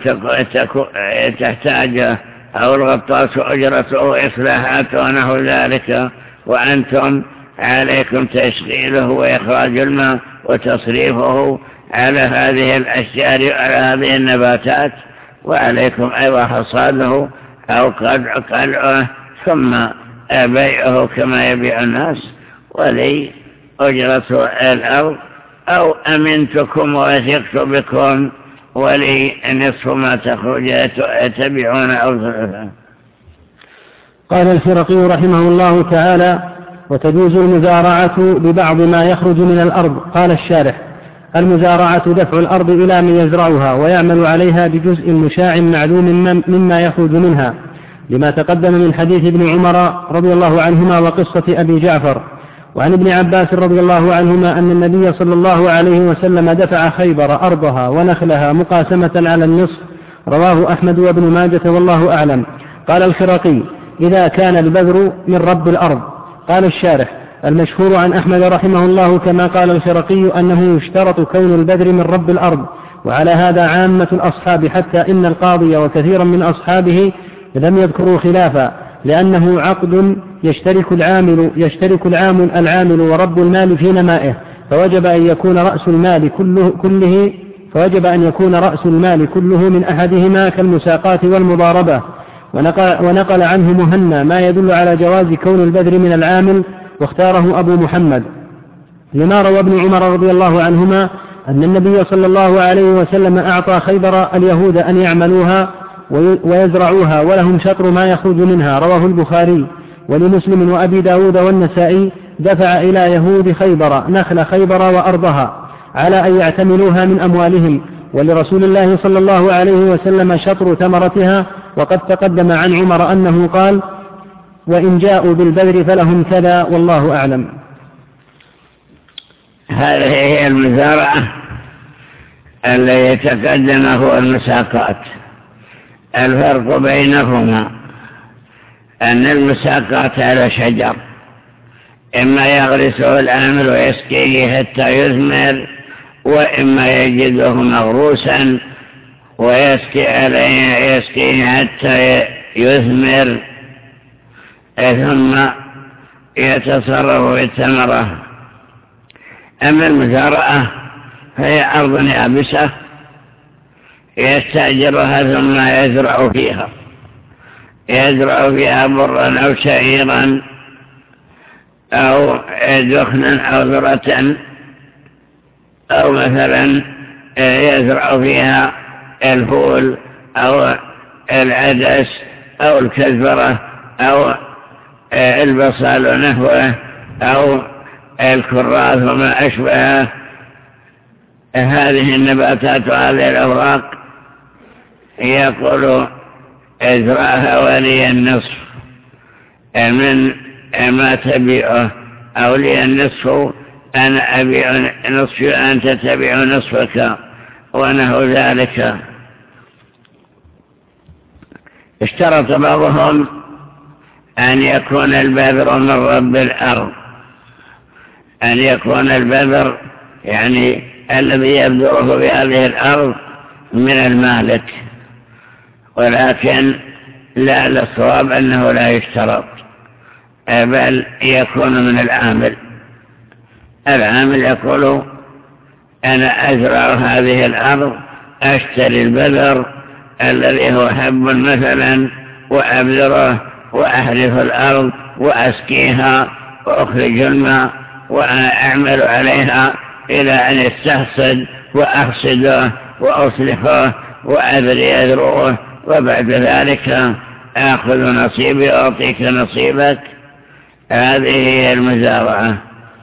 تحتاج أو الغطاس أجرته إصلاحاته ونحو ذلك، وأنتم عليكم تشغيله وإخراج الماء وتصريفه على هذه الأشجار وعلى هذه النباتات، وعليكم أيضا حصاده أو قلعه ثم بيعه كما يبيع الناس، ولي أجرة الأرض أو أمنتكم وثقت بكم ولي نصف ما تخرج تبيعون أو ثلثا. قال الخرقي رحمه الله تعالى: وتجوز المزارعة ببعض ما يخرج من الأرض. قال الشارح: المزارعة دفع الأرض إلى من يزرعها ويعمل عليها بجزء مشاع معلوم مما يخرج منها، لما تقدم من حديث ابن عمر رضي الله عنهما وقصة أبي جعفر. وعن ابن عباس رضي الله عنهما أن النبي صلى الله عليه وسلم دفع خيبر أرضها ونخلها مقاسمة على النصف. رواه أحمد وابن ماجة والله أعلم. قال الخرقي: إذا كان البذر من رب الأرض. قال الشارح: المشهور عن أحمد رحمه الله كما قال الخرقي أنه يشترط كون البذر من رب الأرض، وعلى هذا عامة الأصحاب، حتى إن القاضي وكثيرا من أصحابه لم يذكروا خلافا، لأنه عقد يشترك العامل يشترك العامل العامل ورب المال في نمائه، فوجب أن يكون رأس المال كله كله فوجب أن يكون رأس المال كله من أحدهما كالمساقات والمضاربة. ونقل, ونقل عنه مهنا ما يدل على جواز كون البذر من العامل، واختاره أبو محمد لما روى ابن عمر رضي الله عنهما أن النبي صلى الله عليه وسلم أعطى خيبر اليهود أن يعملوها ويزرعوها ولهم شطر ما يخرج منها. رواه البخاري. ولمسلم وأبي داود والنسائي: دفع إلى يهود خيبر نخل خيبر وأرضها على أن يعتملوها من أموالهم، ولرسول الله صلى الله عليه وسلم شطر ثمرتها. وقد تقدم عن عمر أنه قال: وإن جاءوا بالبذر فلهم كذا، والله أعلم. هذه هي المزارعة التي تقدم هو المساقات. الفرق بينهما أن المساقات على شجر، إما يغرسه العامل ويسقيه حتى يثمر، وإما يجده مغروسا ويسقي عليه يسقيه حتى يثمر ثم يتصرف بالثمرة. أما المزارعة فهي أرض يابسة يستأجرها ثم يزرع فيها يزرع فيها برا أو شعيرا أو دخنا أو ذرة، أو مثلا يزرع فيها الفول أو العدس أو الكزبرة أو البصل ونحوه أو الكراث وما أشبهه. هذه النباتات وهذه الأوراق يقول ازرعها ولي النصف من ما تبيعه، أو لي النصف أنا أبيع نصفي أنت تبيع نصفك ونحو ذلك. اشترط بعضهم أن يكون البذر من رب الأرض، أن يكون البذر يعني الذي يبذره بهذه الأرض من المالك، ولكن لا للصواب أنه لا يشترط، بل يكون من العامل. العامل يقول أنا أزرع هذه الأرض، أشتري البذر الذي هو حب مثلا وأبذره وأحرث الأرض وأسقيها وأخرج الماء وأعمل عليها إلى أن يستحصد وأحصده وأصلحه وأذري يذروه، وبعد ذلك آخذ نصيبي وأعطيك نصيبك. هذه هي المزارعة.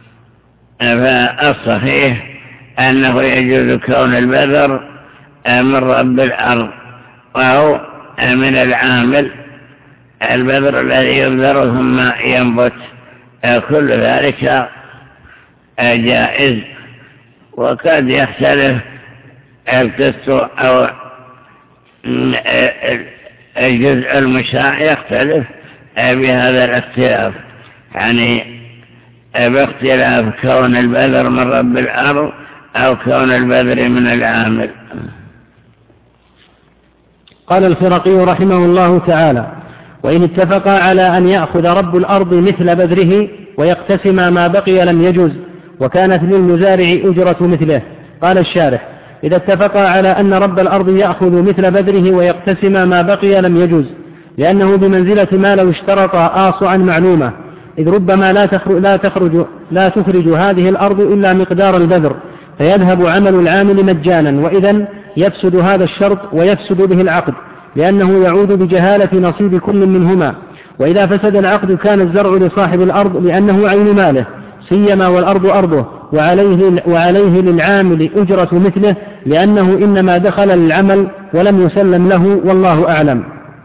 فالصحيح أنه يجوز كون البذر من رب الأرض أو من العامل، البذر الذي يبذر ثم ينبت، كل ذلك جائز. وقد يختلف القسط أو الجزء المشاع يختلف بهذا الاختلاف، يعني باختلاف كون البذر من رب الأرض أو كون البذر من العامل. قال الخرقي رحمه الله تعالى: وإن اتفقا على أن يأخذ رب الأرض مثل بذره ويقتسم ما بقي لم يجوز، وكانت للمزارع أجرة مثله. قال الشارح: إذا اتفقا على أن رب الأرض يأخذ مثل بذره ويقتسم ما بقي لم يجوز، لأنه بمنزلة ما لو اشترط آصعا معلومة، إذ ربما لا تخرج, لا, تخرج لا تخرج هذه الأرض إلا مقدار البذر، فيذهب عمل العامل مجانا، وإذن يفسد هذا الشرط ويفسد به العقد، لأنه يعود بجهالة نصيب كل منهما. وإذا فسد العقد كان الزرع لصاحب الأرض لأنه عين ماله، سيما والأرض أرضه، وعليه, وعليه للعامل أجرة مثله، لأنه إنما دخل للعمل ولم يسلم له، والله أعلم.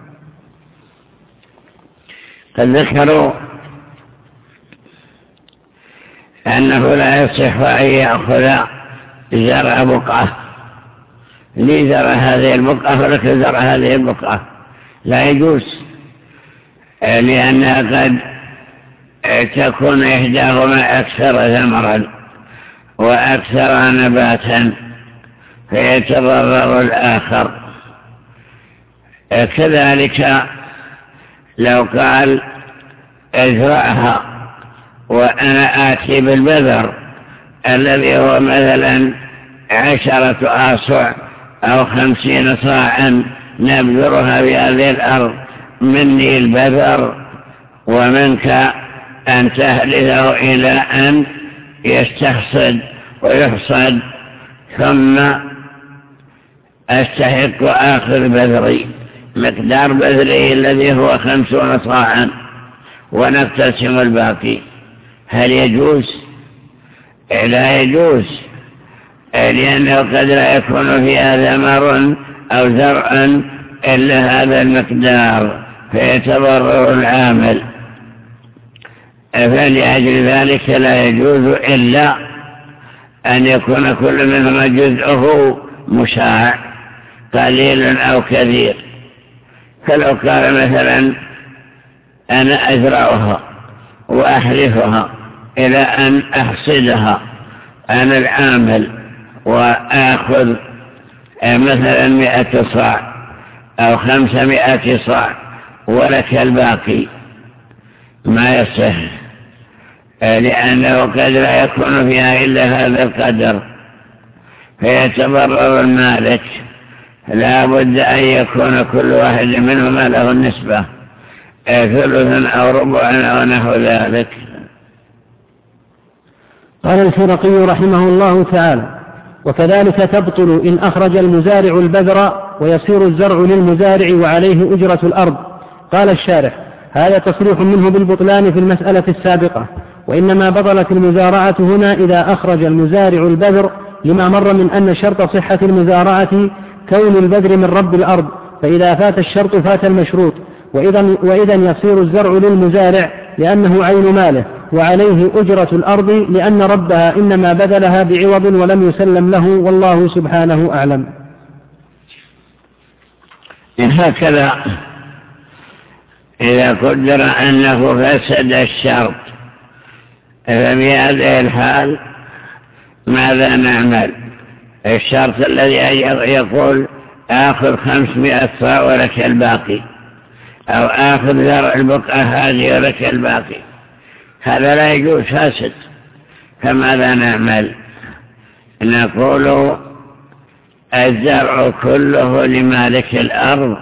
قد ذكروا أنه لا يصح أن يأخذ زرع بقعة، لي زرع هذه البقعة ولك زرع هذه البقعة، لا يجوز، لأنها قد تكون إحداهما أكثر ثمرا وأكثر نباتا فيتضرر الآخر. كذلك لو قال ازرعها وأنا آتي بالبذر الذي هو مثلا عشرة آصع أو خمسين صاعا نبذرها بهذه الأرض، مني البذر ومنك أن تهلله إلى أن يستحصد ويحصد، ثم أستحق آخر بذري مقدار بذري الذي هو خمسون صاعا ونقتسم الباقي. هل يجوز؟ لا يجوز، لأنه قد لا يكون فيها ثمر أو زرع إلا هذا المقدار فيتضرر العامل، فلأجل ذلك لا يجوز إلا أن يكون كل منهما جزءه مشاع قليل أو كثير. فلو قال مثلا أنا أزرعها وأحرثها إلى أن أحصدها أنا العامل وآخذ مثلا مئة صاع أو خمسمائة صاع ولك الباقي، ما يصح، لأنه قد لا يكون فيها إلا هذا القدر فيتضرر المالك. لا بد أن يكون كل واحد منهما له النسبة، ثلث أو ربع أو نحو ذلك. قال الخرقي رحمه الله تعالى: وكذلك تبطل إن أخرج المزارع البذر ويصير الزرع للمزارع وعليه أجرة الأرض. قال الشارح: هذا تصريح منه بالبطلان في المسألة السابقة، وإنما بطلت المزارعة هنا إذا أخرج المزارع البذر، لما مر من أن شرط صحة المزارعة كون البذر من رب الأرض، فإذا فات الشرط فات المشروط، وإذا يصير الزرع للمزارع لأنه عين ماله، وعليه أجرة الأرض لأن ربها إنما بذلها بعوض ولم يسلم له، والله سبحانه أعلم. هكذا إذا قدر أنه فسد الشرط، فبهذه الحال ماذا نعمل؟ الشرط الذي يقول آخذ خمسمائة صاع ولك الباقي، أو آخذ زرع البقعة هذه ولك الباقي، هذا لا يجوز، فاسد. فماذا نعمل؟ نقول الزرع كله لمالك الأرض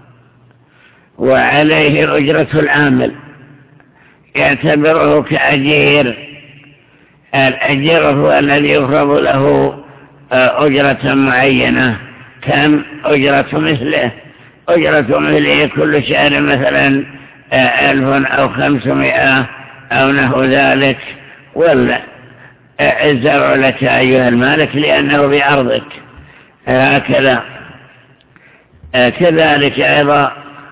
وعليه أجرة العامل، يعتبره كأجير الأجر هو الذي يفرض له أجرة معينة، كم أجرة مثله؟ أجرة مثله كل شهر مثلا ألف أو خمسمائة أو نحو ذلك، ولا الزرع لك أيها المالك لأنه بأرضك، هكذا. كذلك أيضا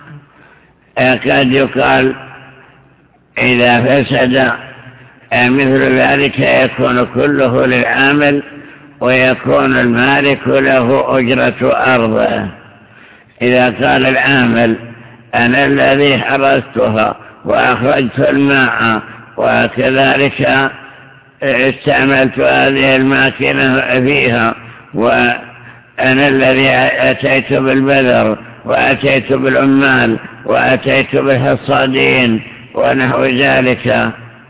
قد يقال إذا فسد مثل ذلك يكون كله للعامل ويكون المالك له أجرة أرضه. إذا قال العامل أنا الذي حرستها وأخرجت الماء وكذلك استعملت هذه الماكينة فيها، وأنا الذي أتيت بالبذر وأتيت بالعمال وأتيت بالحصادين ونحو ذلك،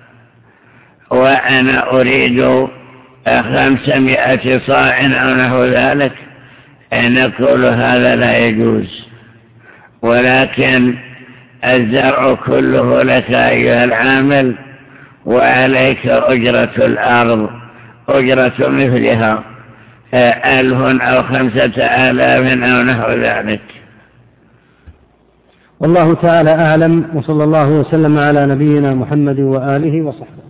وأنا أريد خمسمائة صاع أو نحو ذلك، نقول هذا لا يجوز، ولكن الزرع كله لك أيها العامل وعليك أجرة الأرض، أجرة مثلها ألف أو خمسة آلاف أو نحو ذلك. والله تعالى أعلم، وصلى الله وسلم على نبينا محمد وآله وصحبه.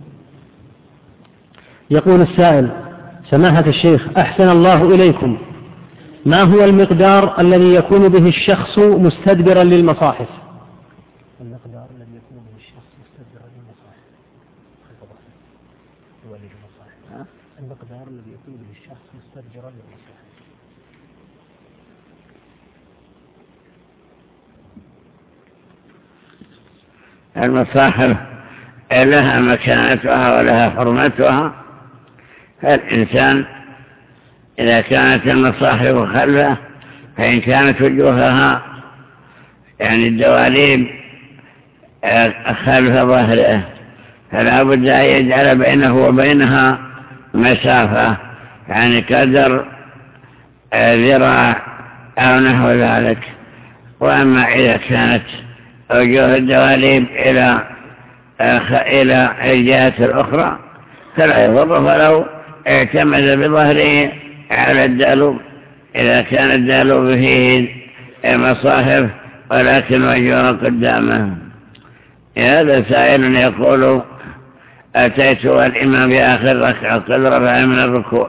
يقول السائل: سماحة الشيخ أحسن الله إليكم، ما هو المقدار الذي يكون به الشخص مستدبرا للمصاحف؟ المقدار الذي يكون به الشخص مستدبرا للمصاحف المقدار الذي يكون به الشخص مستدبرا للمصاحف. المصاحف لها مكانتها ولها حرمتها، فالإنسان إذا كانت المصاحف خلفه، فإن كانت وجوهها يعني الدواليب خلف ظهره، فلا بد أن يجعل بينه وبينها مسافة، يعني قدر ذراع أو نحو ذلك. وأما إذا كانت وجوه الدواليب إلى إلى الجهة الأخرى فلا يضر، فلو اعتمد بظهره على الدالوب إذا كان الدالوب فيه مصاحف ولكن وجهه قدامه. هذا سائل يقول: أتيت والإمام في آخر ركعة قد رفع من الركوع،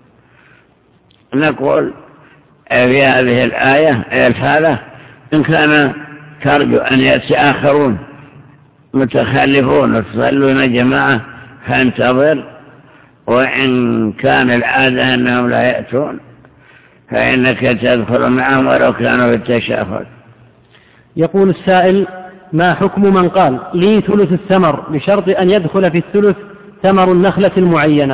نقول في هذه الآية الحالة إن كان ترجو أن يأتي آخرون متخلفون وتصلون جماعة فانتظر، وإن كان العادة أنهم لا يأتون فإنك تدخل معهم ولو كانوا في التشافل. يقول السائل: ما حكم من قال لي ثلث الثمر بشرط أن يدخل في الثلث ثمر النخلة المعينة؟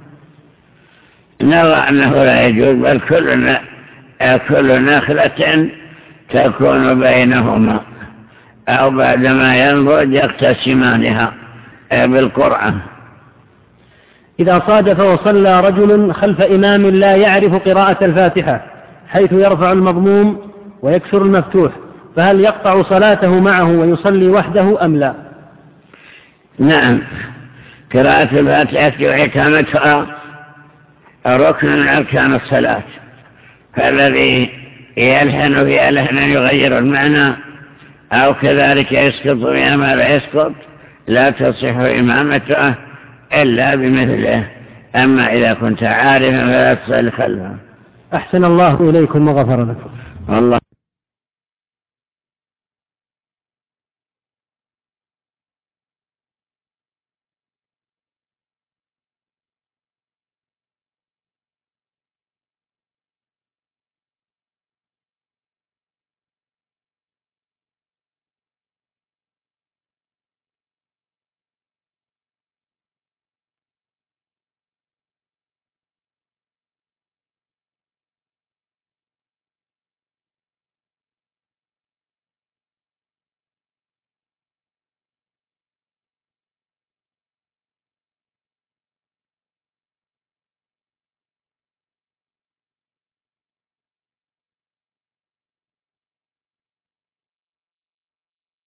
نرى أنه لا يجوز، بل كل كل نخلة تكون بينهما أو بعدما ينضج يقتسمانها بالقرعة. إذا صادف وصلى رجل خلف إمام لا يعرف قراءة الفاتحة حيث يرفع المضموم ويكسر المفتوح، فهل يقطع صلاته معه ويصلي وحده أم لا؟ نعم، قراءة الفاتحة وحكامتها ركن من أركان الصلاة، فالذي يلحن في لحنا يغير المعنى أو كذلك يسقط بها ما لا يسقط لا تصح إمامته إلا بمثله. أما إذا كنت عارفا فلا تصلي خلفه. أحسن الله إليكم وغفر لكم. والله